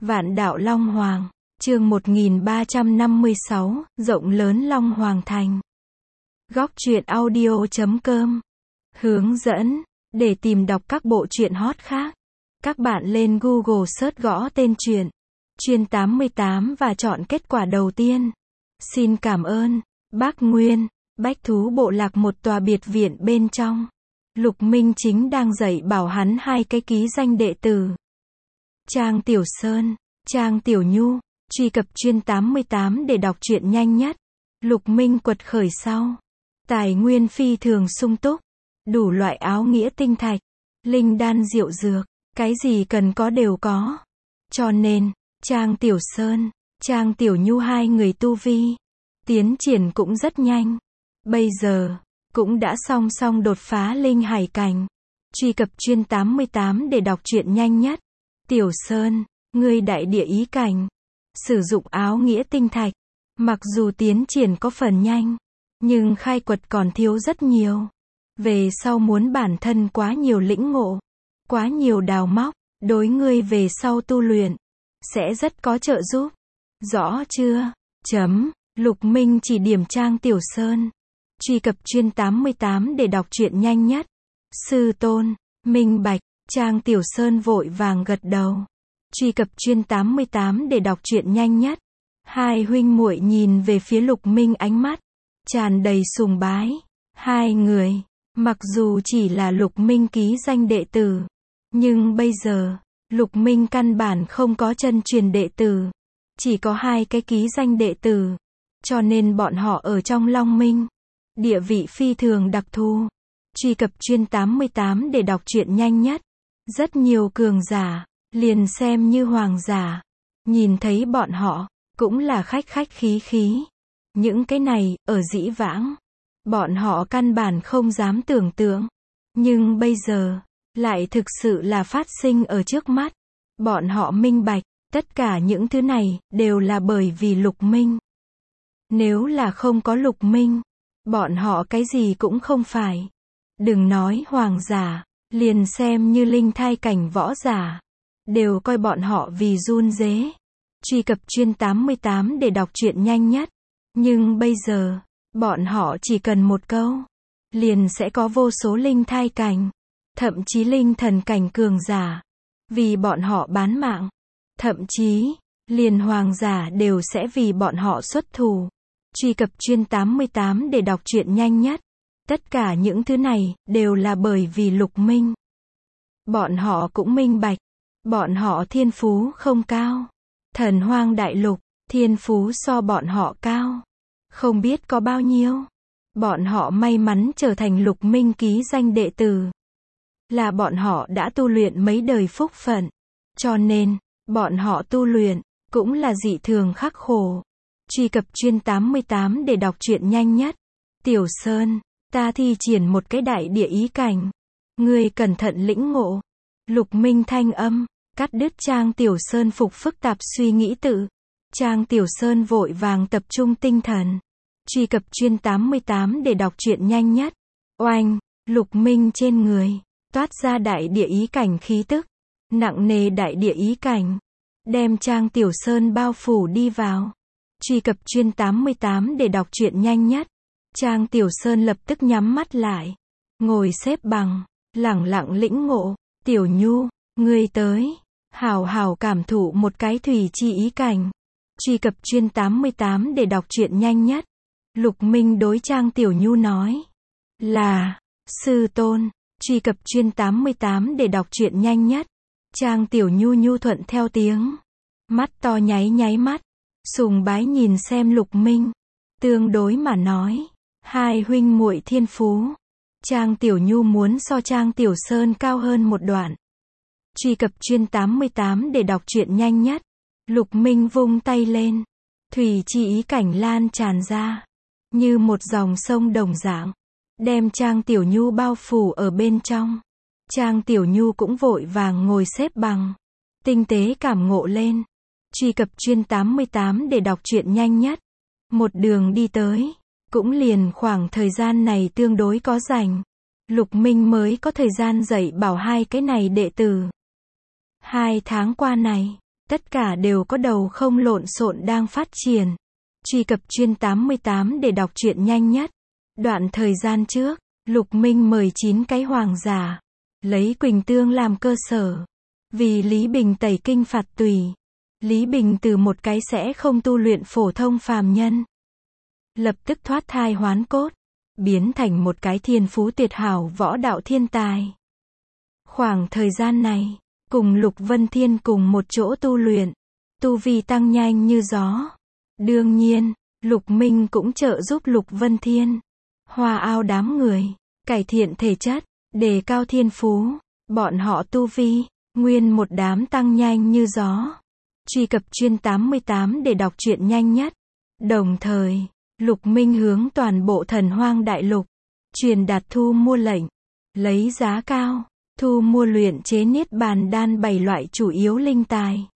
Vạn đạo Long Hoàng, chương 1356, rộng lớn Long Hoàng Thành. Góc truyện audio.com. Hướng dẫn, để tìm đọc các bộ truyện hot khác, các bạn lên Google search gõ tên truyện Chuyên 88 và chọn kết quả đầu tiên. Xin cảm ơn. Bác Nguyên, Bách Thú Bộ Lạc, một tòa biệt viện bên trong. Lục Minh chính đang dạy bảo hắn hai cái ký danh đệ tử. Trang Tiểu Sơn, Trang Tiểu Nhu. Truy cập Chuyên 88 để đọc truyện nhanh nhất. Lục Minh quật khởi sau. Tài nguyên phi thường sung túc. Đủ loại áo nghĩa tinh thạch, linh đan diệu dược, cái gì cần có đều có. Cho nên, Trang Tiểu Sơn, Trang Tiểu Nhu hai người tu vi tiến triển cũng rất nhanh. Bây giờ, cũng đã song song đột phá linh hải cảnh. Truy cập Chuyên 88 để đọc truyện nhanh nhất. Tiểu Sơn, ngươi đại địa ý cảnh, sử dụng áo nghĩa tinh thạch, mặc dù tiến triển có phần nhanh, nhưng khai quật còn thiếu rất nhiều. Về sau muốn bản thân quá nhiều lĩnh ngộ, quá nhiều đào móc, đối ngươi về sau tu luyện sẽ rất có trợ giúp. Rõ chưa? Lục Minh chỉ điểm Trang Tiểu Sơn. Truy cập Chuyên 88 để đọc truyện nhanh nhất. Sư tôn, minh bạch. Trang Tiểu Sơn vội vàng gật đầu. Truy cập Chuyên 88 để đọc truyện nhanh nhất. Hai huynh muội nhìn về phía Lục Minh, ánh mắt tràn đầy sùng bái. Hai người, mặc dù chỉ là Lục Minh ký danh đệ tử, nhưng bây giờ, Lục Minh căn bản không có chân truyền đệ tử, chỉ có hai cái ký danh đệ tử, cho nên bọn họ ở trong Long Minh, địa vị phi thường đặc thù. Truy cập Chuyên 88 để đọc truyện nhanh nhất. Rất nhiều cường giả, liền xem như hoàng giả, nhìn thấy bọn họ, cũng là khách khách khí khí. Những cái này, ở dĩ vãng, bọn họ căn bản không dám tưởng tượng. Nhưng bây giờ, lại thực sự là phát sinh ở trước mắt. Bọn họ minh bạch, tất cả những thứ này, đều là bởi vì Lục Minh. Nếu là không có Lục Minh, bọn họ cái gì cũng không phải. Đừng nói hoàng giả, liền xem như linh thai cảnh võ giả, đều coi bọn họ vì run rế. Truy cập Chuyên 88 để đọc truyện nhanh nhất. Nhưng bây giờ, bọn họ chỉ cần một câu, liền sẽ có vô số linh thai cảnh, thậm chí linh thần cảnh cường giả, vì bọn họ bán mạng. Thậm chí, liền hoàng giả đều sẽ vì bọn họ xuất thủ. Truy cập Chuyên 88 để đọc truyện nhanh nhất. Tất cả những thứ này, đều là bởi vì Lục Minh. Bọn họ cũng minh bạch, bọn họ thiên phú không cao. Thần Hoang Đại Lục, thiên phú so bọn họ cao, không biết có bao nhiêu. Bọn họ may mắn trở thành Lục Minh ký danh đệ tử, là bọn họ đã tu luyện mấy đời phúc phận. Cho nên, bọn họ tu luyện, cũng là dị thường khắc khổ. Truy cập Chuyên 88 để đọc truyện nhanh nhất. Tiểu Sơn, ta thi triển một cái đại địa ý cảnh, ngươi cẩn thận lĩnh ngộ. Lục Minh thanh âm, cắt đứt Trang Tiểu Sơn phục phức tạp suy nghĩ tự. Trang Tiểu Sơn vội vàng tập trung tinh thần. Truy cập Chuyên 88 để đọc truyện nhanh nhất. Oanh, Lục Minh trên người, toát ra đại địa ý cảnh khí tức. Nặng nề đại địa ý cảnh, đem Trang Tiểu Sơn bao phủ đi vào. Truy cập Chuyên 88 để đọc truyện nhanh nhất. Trang Tiểu Sơn lập tức nhắm mắt lại, ngồi xếp bằng, lẳng lặng lĩnh ngộ. Tiểu Nhu, ngươi tới, hào hào cảm thụ một cái thủy chi ý cảnh. Truy cập Chuyên 88 để đọc truyện nhanh nhất. Lục Minh đối Trang Tiểu Nhu nói, là, sư tôn. Truy cập Chuyên 88 để đọc truyện nhanh nhất. Trang Tiểu Nhu nhu thuận theo tiếng, mắt to nháy nháy mắt, sùng bái nhìn xem Lục Minh. Tương đối mà nói, hai huynh muội thiên phú, Trang Tiểu Nhu muốn so Trang Tiểu Sơn cao hơn một đoạn. Truy cập Chuyên 88 để đọc truyện nhanh nhất. Lục Minh vung tay lên, thủy chi ý cảnh lan tràn ra, như một dòng sông đồng dạng, đem Trang Tiểu Nhu bao phủ ở bên trong. Trang Tiểu Nhu cũng vội vàng ngồi xếp bằng, tinh tế cảm ngộ lên. Truy cập Chuyên 88 để đọc truyện nhanh nhất. Một đường đi tới, cũng liền khoảng thời gian này tương đối có rảnh. Lục Minh mới có thời gian dạy bảo hai cái này đệ tử. 2 tháng qua này, tất cả đều có đầu không lộn xộn đang phát triển. Truy cập chuyên 88 để đọc truyện nhanh nhất. Đoạn thời gian trước, Lục Minh mời 9 cái hoàng giả, lấy Quỳnh Tương làm cơ sở, vì Lý Bình tẩy kinh phạt tùy. Lý Bình từ một cái sẽ không tu luyện phổ thông phàm nhân, lập tức thoát thai hoán cốt, biến thành một cái thiên phú tuyệt hảo võ đạo thiên tài. Khoảng thời gian này, cùng Lục Vân Thiên cùng một chỗ tu luyện, tu vi tăng nhanh như gió. Đương nhiên, Lục Minh cũng trợ giúp Lục Vân Thiên, hòa ao đám người, cải thiện thể chất, đề cao thiên phú. Bọn họ tu vi, nguyên một đám tăng nhanh như gió. Truy cập chuyên 88 để đọc truyện nhanh nhất. Đồng thời, Lục Minh hướng toàn bộ Thần Hoang Đại Lục truyền đạt thu mua lệnh, lấy giá cao thu mua luyện chế Niết Bàn Đan 7 loại chủ yếu linh tài.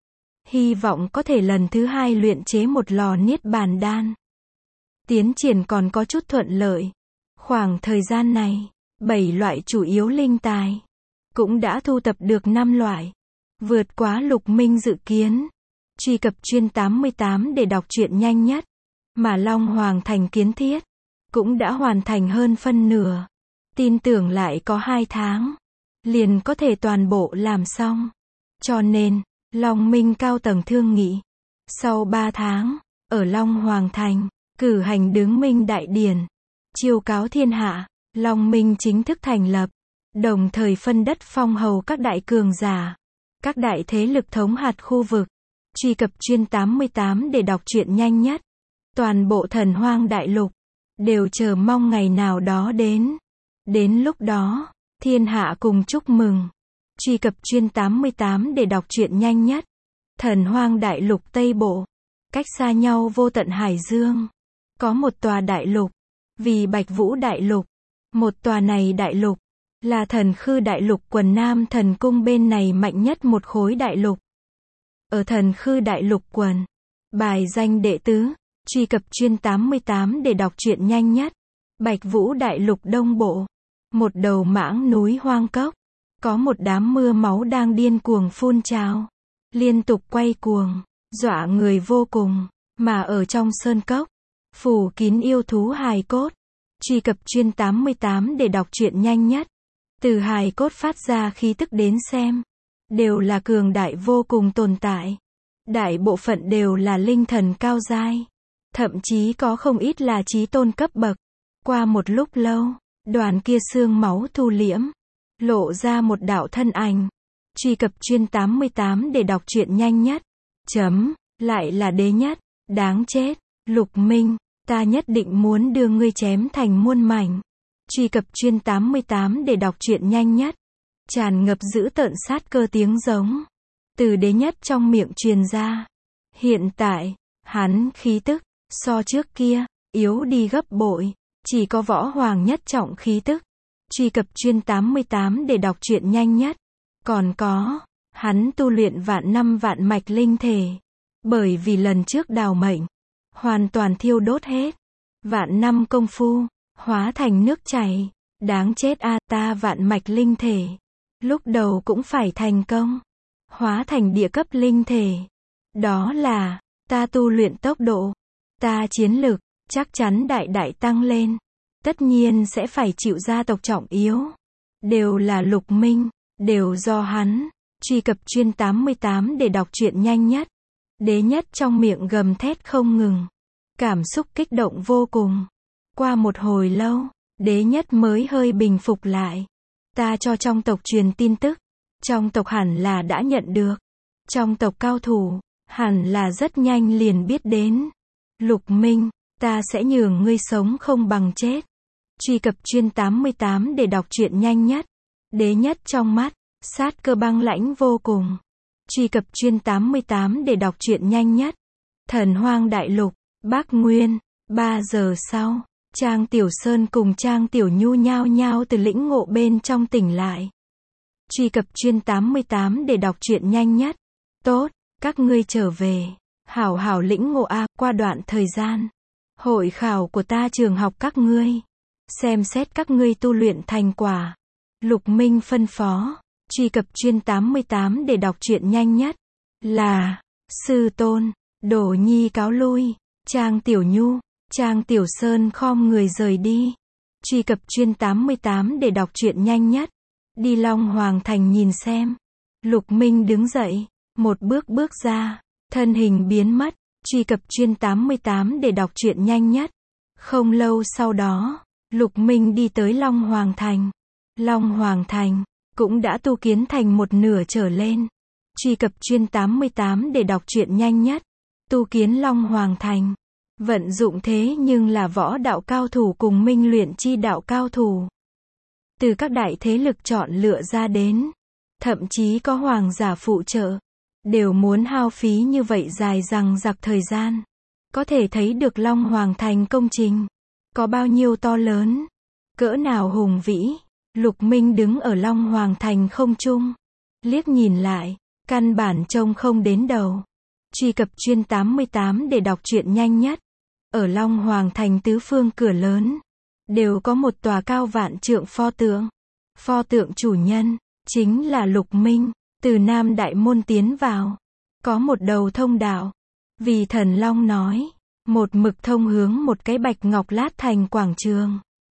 Hy vọng có thể lần thứ 2 luyện chế một lò Niết Bàn Đan. Tiến triển còn có chút thuận lợi. Khoảng thời gian này, 7 loại chủ yếu linh tài cũng đã thu tập được 5 loại, vượt quá Lục Minh dự kiến. Truy cập chuyên 88 để đọc truyện nhanh nhất. Mà Long Hoàng Thành kiến thiết cũng đã hoàn thành hơn phân nửa. Tin tưởng lại có 2 tháng liền có thể toàn bộ làm xong. Cho nên, Long Minh cao tầng thương nghị, sau 3 tháng, ở Long Hoàng Thành cử hành đứng minh đại điển, chiêu cáo thiên hạ. Long Minh chính thức thành lập, đồng thời phân đất phong hầu các đại cường giả, các đại thế lực thống hạt khu vực. Truy cập chuyên 88 để đọc truyện nhanh nhất. Toàn bộ Thần Hoang Đại Lục đều chờ mong ngày nào đó đến. Đến lúc đó, thiên hạ cùng chúc mừng. Truy cập chuyên 88 để đọc truyện nhanh nhất. Thần Hoang Đại Lục Tây Bộ, cách xa nhau vô tận hải dương, có một tòa đại lục, vì Bạch Vũ Đại Lục. Một tòa này đại lục là Thần Khư Đại Lục quần Nam Thần Cung bên này mạnh nhất một khối đại lục. Ở Thần Khư Đại Lục quần, bài danh đệ tứ. Truy cập chuyên 88 để đọc truyện nhanh nhất. Bạch Vũ Đại Lục Đông Bộ, một đầu mãng núi hoang cốc, có một đám mưa máu đang điên cuồng phun trào, liên tục quay cuồng, dọa người vô cùng. Mà ở trong sơn cốc, phủ kín yêu thú hài cốt. Truy cập chuyên 88 để đọc truyện nhanh nhất. Từ hài cốt phát ra khí tức đến xem, đều là cường đại vô cùng tồn tại. Đại bộ phận đều là linh thần cao giai, thậm chí có không ít là chí tôn cấp bậc. Qua một lúc lâu, đoàn kia xương máu thu liễm, lộ ra một đạo thân ảnh. Truy cập chuyên 88 để đọc truyện nhanh nhất. Lại là đế nhất, đáng chết. Lục Minh, ta nhất định muốn đưa ngươi chém thành muôn mảnh. Truy cập chuyên 88 để đọc truyện nhanh nhất. Tràn ngập dữ tợn sát cơ tiếng giống từ đế nhất trong miệng truyền ra. Hiện tại, hắn khí tức so trước kia yếu đi gấp bội, chỉ có võ hoàng nhất trọng khí tức. Truy cập chuyên 88 để đọc truyện nhanh nhất. Còn có, hắn tu luyện vạn năm vạn mạch linh thể, bởi vì lần trước đào mệnh hoàn toàn thiêu đốt hết, vạn năm công phu hóa thành nước chảy. Đáng chết a, ta vạn mạch linh thể lúc đầu cũng phải thành công, hóa thành địa cấp linh thể. Đó là, ta tu luyện tốc độ, ta chiến lực, chắc chắn đại đại tăng lên. Tất nhiên sẽ phải chịu gia tộc trọng yếu. Đều là Lục Minh, đều do hắn. Truy cập chuyên 88 để đọc truyện nhanh nhất. Đế nhất trong miệng gầm thét không ngừng, cảm xúc kích động vô cùng. Qua một hồi lâu, đế nhất mới hơi bình phục lại. Ta cho trong tộc truyền tin tức, trong tộc hẳn là đã nhận được. Trong tộc cao thủ, hẳn là rất nhanh liền biết đến. Lục Minh, ta sẽ nhường ngươi sống không bằng chết. Truy cập chuyên 88 để đọc truyện nhanh nhất. Đế nhất trong mắt, sát cơ băng lãnh vô cùng. Truy cập chuyên 88 để đọc truyện nhanh nhất. Thần Hoang Đại Lục, Bắc Nguyên. 3 giờ sau, Trang Tiểu Sơn cùng Trang Tiểu Nhu nhao nhao từ lĩnh ngộ bên trong tỉnh lại. Truy cập chuyên 88 để đọc truyện nhanh nhất. Tốt, các ngươi trở về. Hảo hảo lĩnh ngộ a, qua đoạn thời gian hội khảo của ta trường học các ngươi, xem xét các ngươi tu luyện thành quả. Lục Minh phân phó. Truy cập chuyên 88 để đọc truyện nhanh nhất. là sư tôn. Đổ Nhi cáo lui. Trang Tiểu Nhu, Trang Tiểu Sơn khom người rời đi. Truy cập chuyên 88 để đọc truyện nhanh nhất. Đi Long Hoàng Thành nhìn xem. Lục Minh đứng dậy, một bước bước ra, thân hình biến mất. Truy cập chuyên 88 để đọc truyện nhanh nhất. Không lâu sau đó, Lục Minh đi tới Long Hoàng Thành. Long Hoàng Thành cũng đã tu kiến thành một nửa trở lên. Truy cập chuyên 88 để đọc truyện nhanh nhất. Tu kiến Long Hoàng Thành, vận dụng thế nhưng là võ đạo cao thủ cùng minh luyện chi đạo cao thủ. Từ các đại thế lực chọn lựa ra đến, thậm chí có hoàng giả phụ trợ, đều muốn hao phí như vậy dài dằng dặc thời gian. Có thể thấy được Long Hoàng Thành công trình có bao nhiêu to lớn, cỡ nào hùng vĩ. Lục Minh đứng ở Long Hoàng Thành không trung, liếc nhìn lại, căn bản trông không đến đầu. Truy cập chuyên 88 để đọc truyện nhanh nhất. Ở Long Hoàng Thành tứ phương cửa lớn, đều có một tòa cao vạn trượng pho tượng. Pho tượng chủ nhân, chính là Lục Minh. Từ Nam Đại Môn tiến vào, có một đầu thông đạo. Vì Thần Long nói, một mực thông hướng một cái bạch ngọc lát thành quảng trường.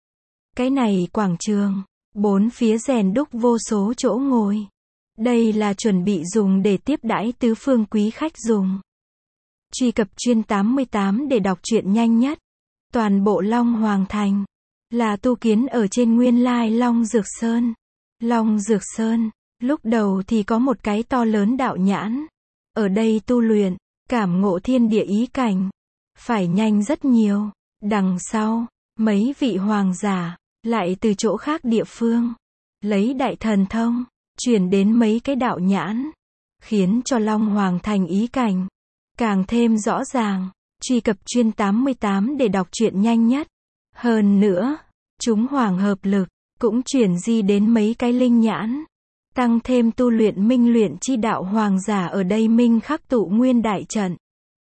Cái này quảng trường, bốn phía rèn đúc vô số chỗ ngồi. Đây là chuẩn bị dùng để tiếp đãi tứ phương quý khách dùng. Truy cập chuyên 88 để đọc truyện nhanh nhất. Toàn bộ Long Hoàng Thành là tu kiến ở trên nguyên lai Long Dược Sơn. Long Dược Sơn, lúc đầu thì có một cái to lớn đạo nhãn. Ở đây tu luyện, cảm ngộ thiên địa ý cảnh, phải nhanh rất nhiều. Đằng sau, mấy vị hoàng giả, lại từ chỗ khác địa phương, lấy đại thần thông, chuyển đến mấy cái đạo nhãn, khiến cho Long Hoàng Thành ý cảnh càng thêm rõ ràng. Truy cập chuyên 88 để đọc truyện nhanh nhất. Hơn nữa, chúng hoàng hợp lực, cũng chuyển di đến mấy cái linh nhãn, tăng thêm tu luyện minh luyện chi đạo hoàng giả ở đây minh khắc tụ nguyên đại trận.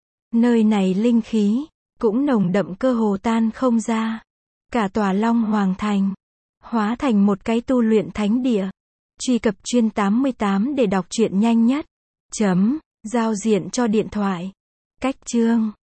Nơi này linh khí cũng nồng đậm cơ hồ tan không ra. Cả tòa Long Hoàng Thành hóa thành một cái tu luyện thánh địa. Truy cập chuyên 88 để đọc truyện nhanh nhất. Giao diện cho điện thoại. Cách chương